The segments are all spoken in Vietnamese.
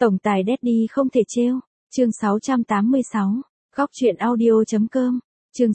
Tổng tài Daddy không thể trêu. Chương 686. Góc truyện audio.com. Chương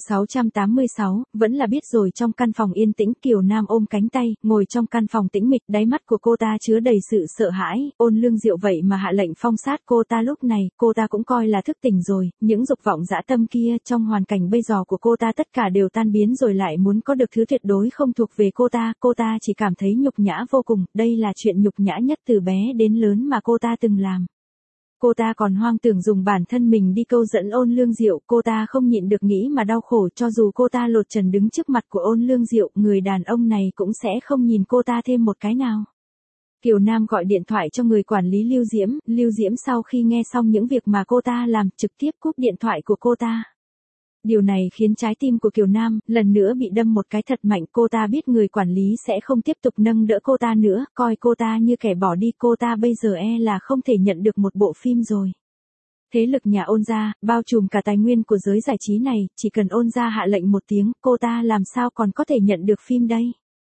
686, vẫn là biết rồi. Trong căn phòng yên tĩnh, Kiều Nam ôm cánh tay, ngồi trong căn phòng tĩnh mịch, đáy mắt của cô ta chứa đầy sự sợ hãi. Ôn Lương Diệu vậy mà hạ lệnh phong sát cô ta. Lúc này, cô ta cũng coi là thức tỉnh rồi, những dục vọng dã tâm kia trong hoàn cảnh bây giờ của cô ta tất cả đều tan biến rồi, lại muốn có được thứ tuyệt đối không thuộc về cô ta chỉ cảm thấy nhục nhã vô cùng. Đây là chuyện nhục nhã nhất từ bé đến lớn mà cô ta từng làm. Cô ta còn hoang tưởng dùng bản thân mình đi câu dẫn Ôn Lương Diệu, cô ta không nhịn được nghĩ mà đau khổ. Cho dù cô ta lột trần đứng trước mặt của Ôn Lương Diệu, người đàn ông này cũng sẽ không nhìn cô ta thêm một cái nào. Kiều Nam gọi điện thoại cho người quản lý Lưu Diễm sau khi nghe xong những việc mà cô ta làm, trực tiếp cúp điện thoại của cô ta. Điều này khiến trái tim của Kiều Nam lần nữa bị đâm một cái thật mạnh. Cô ta biết người quản lý sẽ không tiếp tục nâng đỡ cô ta nữa, coi cô ta như kẻ bỏ đi. Cô ta bây giờ là không thể nhận được một bộ phim rồi. Thế lực nhà Ôn gia bao trùm cả tài nguyên của giới giải trí này, chỉ cần Ôn gia hạ lệnh một tiếng, cô ta làm sao còn có thể nhận được phim đây.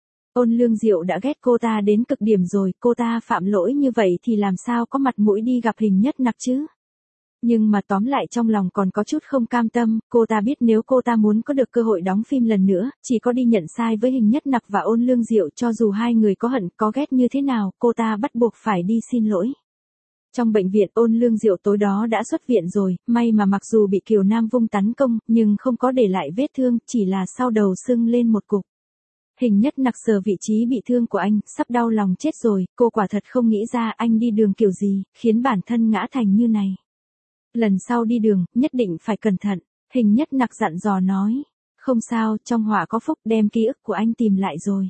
Ôn Lương Diệu đã ghét cô ta đến cực điểm rồi, cô ta phạm lỗi như vậy thì làm sao có mặt mũi đi gặp Hình Nhất Nặc chứ. Nhưng mà tóm lại trong lòng còn có chút không cam tâm. Cô ta biết nếu cô ta muốn có được cơ hội đóng phim lần nữa, chỉ có đi nhận sai với Hình Nhất Nặc và Ôn Lương Diệu. Cho dù hai người có hận có ghét như thế nào, cô ta bắt buộc phải đi xin lỗi. Trong bệnh viện, Ôn Lương Diệu tối đó đã xuất viện rồi. May mà mặc dù bị Kiều Nam vung tấn công, nhưng không có để lại vết thương, chỉ là sau đầu sưng lên một cục. Hình Nhất Nặc sờ vị trí bị thương của anh, sắp đau lòng chết rồi. Cô quả thật không nghĩ ra anh đi đường kiểu gì, khiến bản thân ngã thành như này. Lần sau đi đường, nhất định phải cẩn thận. Hình Nhất Nặc dặn dò nói. Không sao, trong họa có phúc, đem ký ức của anh tìm lại rồi.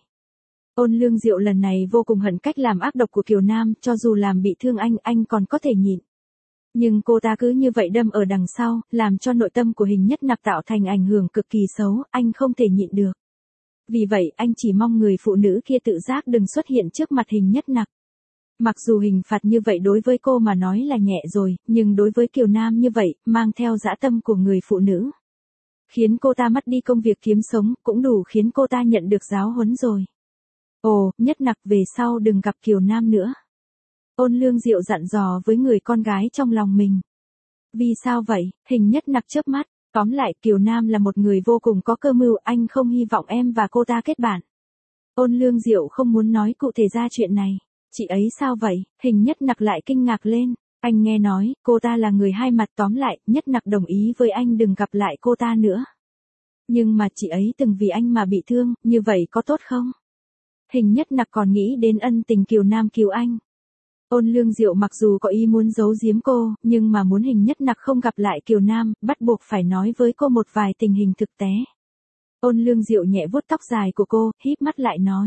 Ôn Lương Diệu lần này vô cùng hận cách làm ác độc của Kiều Nam. Cho dù làm bị thương anh còn có thể nhịn. Nhưng cô ta cứ như vậy đâm ở đằng sau, làm cho nội tâm của Hình Nhất Nặc tạo thành ảnh hưởng cực kỳ xấu. Anh không thể nhịn được. Vì vậy, anh chỉ mong người phụ nữ kia tự giác đừng xuất hiện trước mặt Hình Nhất Nặc. Mặc dù hình phạt như vậy đối với cô mà nói là nhẹ rồi, nhưng đối với Kiều Nam như vậy, mang theo dã tâm của người phụ nữ, khiến cô ta mất đi công việc kiếm sống, cũng đủ khiến cô ta nhận được giáo huấn rồi. Ồ, Nhất Nặc về sau đừng gặp Kiều Nam nữa. Ôn Lương Diệu dặn dò với người con gái trong lòng mình. Vì sao vậy? Hình Nhất Nặc chớp mắt. Tóm lại, Kiều Nam là một người vô cùng có cơ mưu, anh không hy vọng em và cô ta kết bạn. Ôn Lương Diệu không muốn nói cụ thể ra chuyện này. Chị ấy sao vậy? Hình Nhất Nặc lại kinh ngạc lên. Anh nghe nói, cô ta là người hai mặt. Tóm lại, Nhất Nặc đồng ý với anh đừng gặp lại cô ta nữa. Nhưng mà chị ấy từng vì anh mà bị thương, như vậy có tốt không? Hình Nhất Nặc còn nghĩ đến ân tình Kiều Nam cứu anh. Ôn Lương Diệu mặc dù có ý muốn giấu giếm cô, nhưng mà muốn Hình Nhất Nặc không gặp lại Kiều Nam, bắt buộc phải nói với cô một vài tình hình thực tế. Ôn Lương Diệu nhẹ vuốt tóc dài của cô, híp mắt lại nói.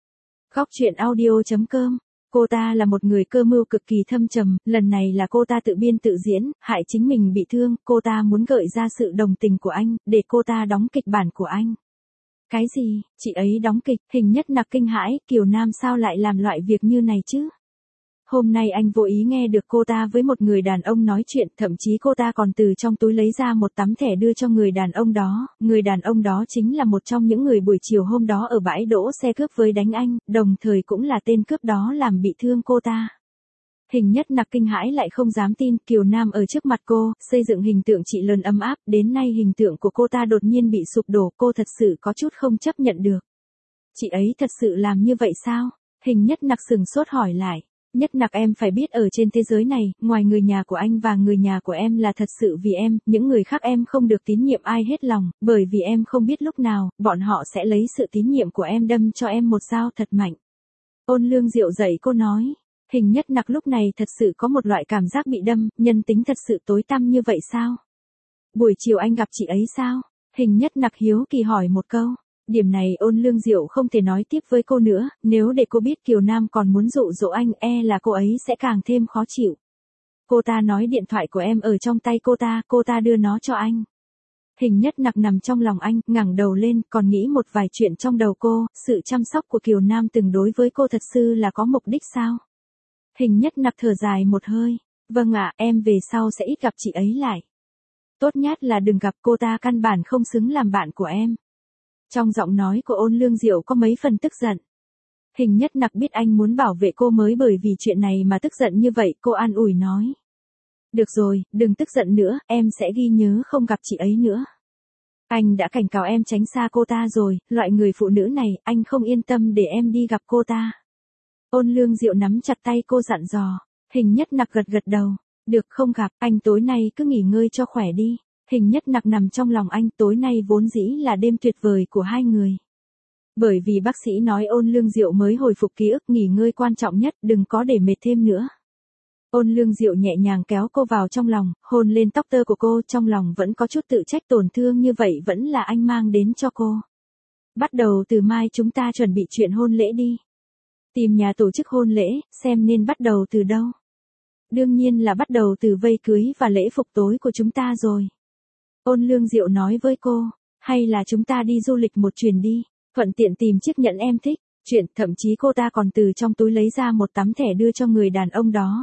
Góc truyện audio.com. Cô ta là một người cơ mưu cực kỳ thâm trầm, lần này là cô ta tự biên tự diễn, hại chính mình bị thương. Cô ta muốn gợi ra sự đồng tình của anh, để cô ta đóng kịch bản của anh. Cái gì? Chị ấy đóng kịch? Hình Nhất Nặc kinh hãi, Kiều Nam sao lại làm loại việc như này chứ? Hôm nay anh vô ý nghe được cô ta với một người đàn ông nói chuyện, thậm chí cô ta còn từ trong túi lấy ra một tấm thẻ đưa cho người đàn ông đó. Người đàn ông đó chính là một trong những người buổi chiều hôm đó ở bãi đỗ xe cướp với đánh anh, đồng thời cũng là tên cướp đó làm bị thương cô ta. Hình Nhất Nặc kinh hãi lại không dám tin, Kiều Nam ở trước mặt cô, xây dựng hình tượng chị lớn ấm áp, đến nay hình tượng của cô ta đột nhiên bị sụp đổ, cô thật sự có chút không chấp nhận được. Chị ấy thật sự làm như vậy sao? Hình Nhất Nặc sừng sốt hỏi lại. Nhất Nặc em phải biết ở trên thế giới này, ngoài người nhà của anh và người nhà của em là thật sự vì em, những người khác em không được tín nhiệm ai hết lòng, bởi vì em không biết lúc nào, bọn họ sẽ lấy sự tín nhiệm của em đâm cho em một dao thật mạnh. Ôn Lương Diệu dạy cô nói. Hình Nhất Nặc lúc này thật sự có một loại cảm giác bị đâm, nhân tính thật sự tối tăm như vậy sao? Buổi chiều anh gặp chị ấy sao? Hình Nhất Nặc hiếu kỳ hỏi một câu. Điểm này Ôn Lương Diệu không thể nói tiếp với cô nữa, nếu để cô biết Kiều Nam còn muốn dụ dỗ anh, là cô ấy sẽ càng thêm khó chịu. Cô ta nói điện thoại của em ở trong tay cô ta đưa nó cho anh. Hình Nhất Nặc nằm trong lòng anh, ngẩng đầu lên, còn nghĩ một vài chuyện trong đầu cô, sự chăm sóc của Kiều Nam từng đối với cô thật sự là có mục đích sao? Hình Nhất Nặc thở dài một hơi. Vâng ạ, em về sau sẽ ít gặp chị ấy lại. Tốt nhất là đừng gặp, cô ta căn bản không xứng làm bạn của em. Trong giọng nói của Ôn Lương Diệu có mấy phần tức giận. Hình nhất nặc biết anh muốn bảo vệ cô mới bởi vì chuyện này mà tức giận như vậy, cô an ủi nói. Được rồi, đừng tức giận nữa, em sẽ ghi nhớ không gặp chị ấy nữa. Anh đã cảnh cáo em tránh xa cô ta rồi, loại người phụ nữ này, anh không yên tâm để em đi gặp cô ta. Ôn Lương Diệu nắm chặt tay cô dặn dò. Hình nhất nặc gật gật đầu. Được, không gặp, anh tối nay cứ nghỉ ngơi cho khỏe đi. Hình nhất nặc nằm trong lòng anh, tối nay vốn dĩ là đêm tuyệt vời của hai người. Bởi vì bác sĩ nói Ôn Lương Diệu mới hồi phục ký ức, nghỉ ngơi quan trọng nhất, đừng có để mệt thêm nữa. Ôn Lương Diệu nhẹ nhàng kéo cô vào trong lòng, hôn lên tóc tơ của cô, trong lòng vẫn có chút tự trách, tổn thương như vậy vẫn là anh mang đến cho cô. Bắt đầu từ mai chúng ta chuẩn bị chuyện hôn lễ đi. Tìm nhà tổ chức hôn lễ, xem nên bắt đầu từ đâu. Đương nhiên là bắt đầu từ vây cưới và lễ phục tối của chúng ta rồi. Ôn Lương Diệu nói với cô, hay là chúng ta đi du lịch một chuyến đi, thuận tiện tìm chiếc nhẫn em thích. Chuyện, thậm chí cô ta còn từ trong túi lấy ra một tấm thẻ đưa cho người đàn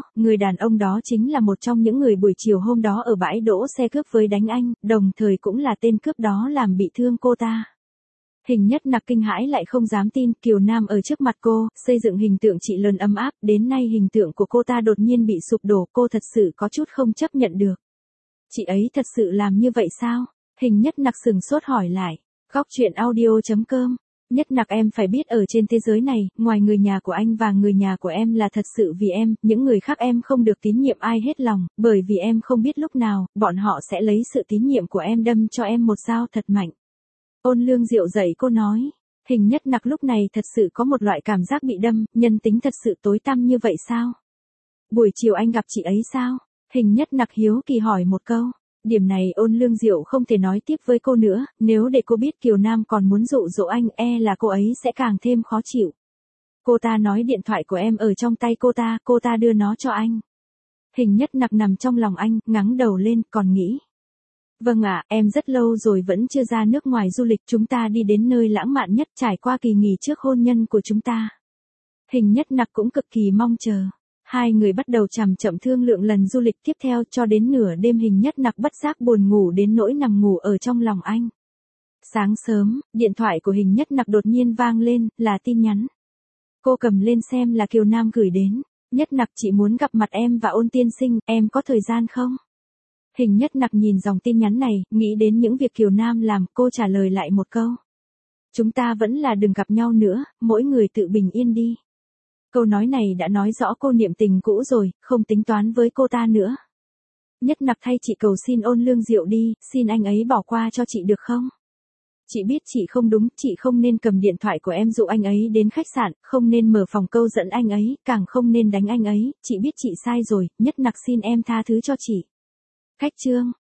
ông đó chính là một trong những người buổi chiều hôm đó ở bãi đỗ xe cướp với đánh anh, đồng thời cũng là tên cướp đó làm bị thương cô ta. Hình nhất nặc kinh hãi lại không dám tin, Kiều Nam ở trước mặt cô, xây dựng hình tượng chị lớn ấm áp, đến nay hình tượng của cô ta đột nhiên bị sụp đổ, cô thật sự có chút không chấp nhận được. Chị ấy thật sự làm như vậy sao? Hình nhất nặc sừng sốt hỏi lại. Góc chuyện audio.com. Nhất nặc em phải biết ở trên thế giới này, ngoài người nhà của anh và người nhà của em là thật sự vì em, những người khác em không được tín nhiệm ai hết lòng, bởi vì em không biết lúc nào, bọn họ sẽ lấy sự tín nhiệm của em đâm cho em một dao thật mạnh. Ôn Lương Diệu dạy cô nói. Hình nhất nặc lúc này thật sự có một loại cảm giác bị đâm, nhân tính thật sự tối tăm như vậy sao? Buổi chiều anh gặp chị ấy sao? Hình nhất nặc hiếu kỳ hỏi một câu. Điểm này Ôn Lương Diệu không thể nói tiếp với cô nữa, nếu để cô biết Kiều Nam còn muốn dụ dỗ anh, là cô ấy sẽ càng thêm khó chịu. Cô ta nói điện thoại của em ở trong tay cô ta đưa nó cho anh. Hình nhất nặc nằm trong lòng anh, ngẩng đầu lên, còn nghĩ. Vâng ạ, em rất lâu rồi vẫn chưa ra nước ngoài du lịch, chúng ta đi đến nơi lãng mạn nhất, trải qua kỳ nghỉ trước hôn nhân của chúng ta. Hình nhất nặc cũng cực kỳ mong chờ. Hai người bắt đầu chậm chậm thương lượng lần du lịch tiếp theo, cho đến nửa đêm hình nhất nặc bất giác buồn ngủ đến nỗi nằm ngủ ở trong lòng anh. Sáng sớm, điện thoại của hình nhất nặc đột nhiên vang lên, là tin nhắn. Cô cầm lên xem là Kiều Nam gửi đến. Nhất nặc, chị muốn gặp mặt em và Ôn tiên sinh, em có thời gian không? Hình nhất nặc nhìn dòng tin nhắn này, nghĩ đến những việc Kiều Nam làm, cô trả lời lại một câu. Chúng ta vẫn là đừng gặp nhau nữa, mỗi người tự bình yên đi. Câu nói này đã nói rõ cô niệm tình cũ rồi, không tính toán với cô ta nữa. Nhất nặc thay chị cầu xin Ôn Lương Diệu đi, xin anh ấy bỏ qua cho chị được không? Chị biết chị không đúng, chị không nên cầm điện thoại của em dụ anh ấy đến khách sạn, không nên mở phòng câu dẫn anh ấy, càng không nên đánh anh ấy, chị biết chị sai rồi, nhất nặc xin em tha thứ cho chị. Khách trương.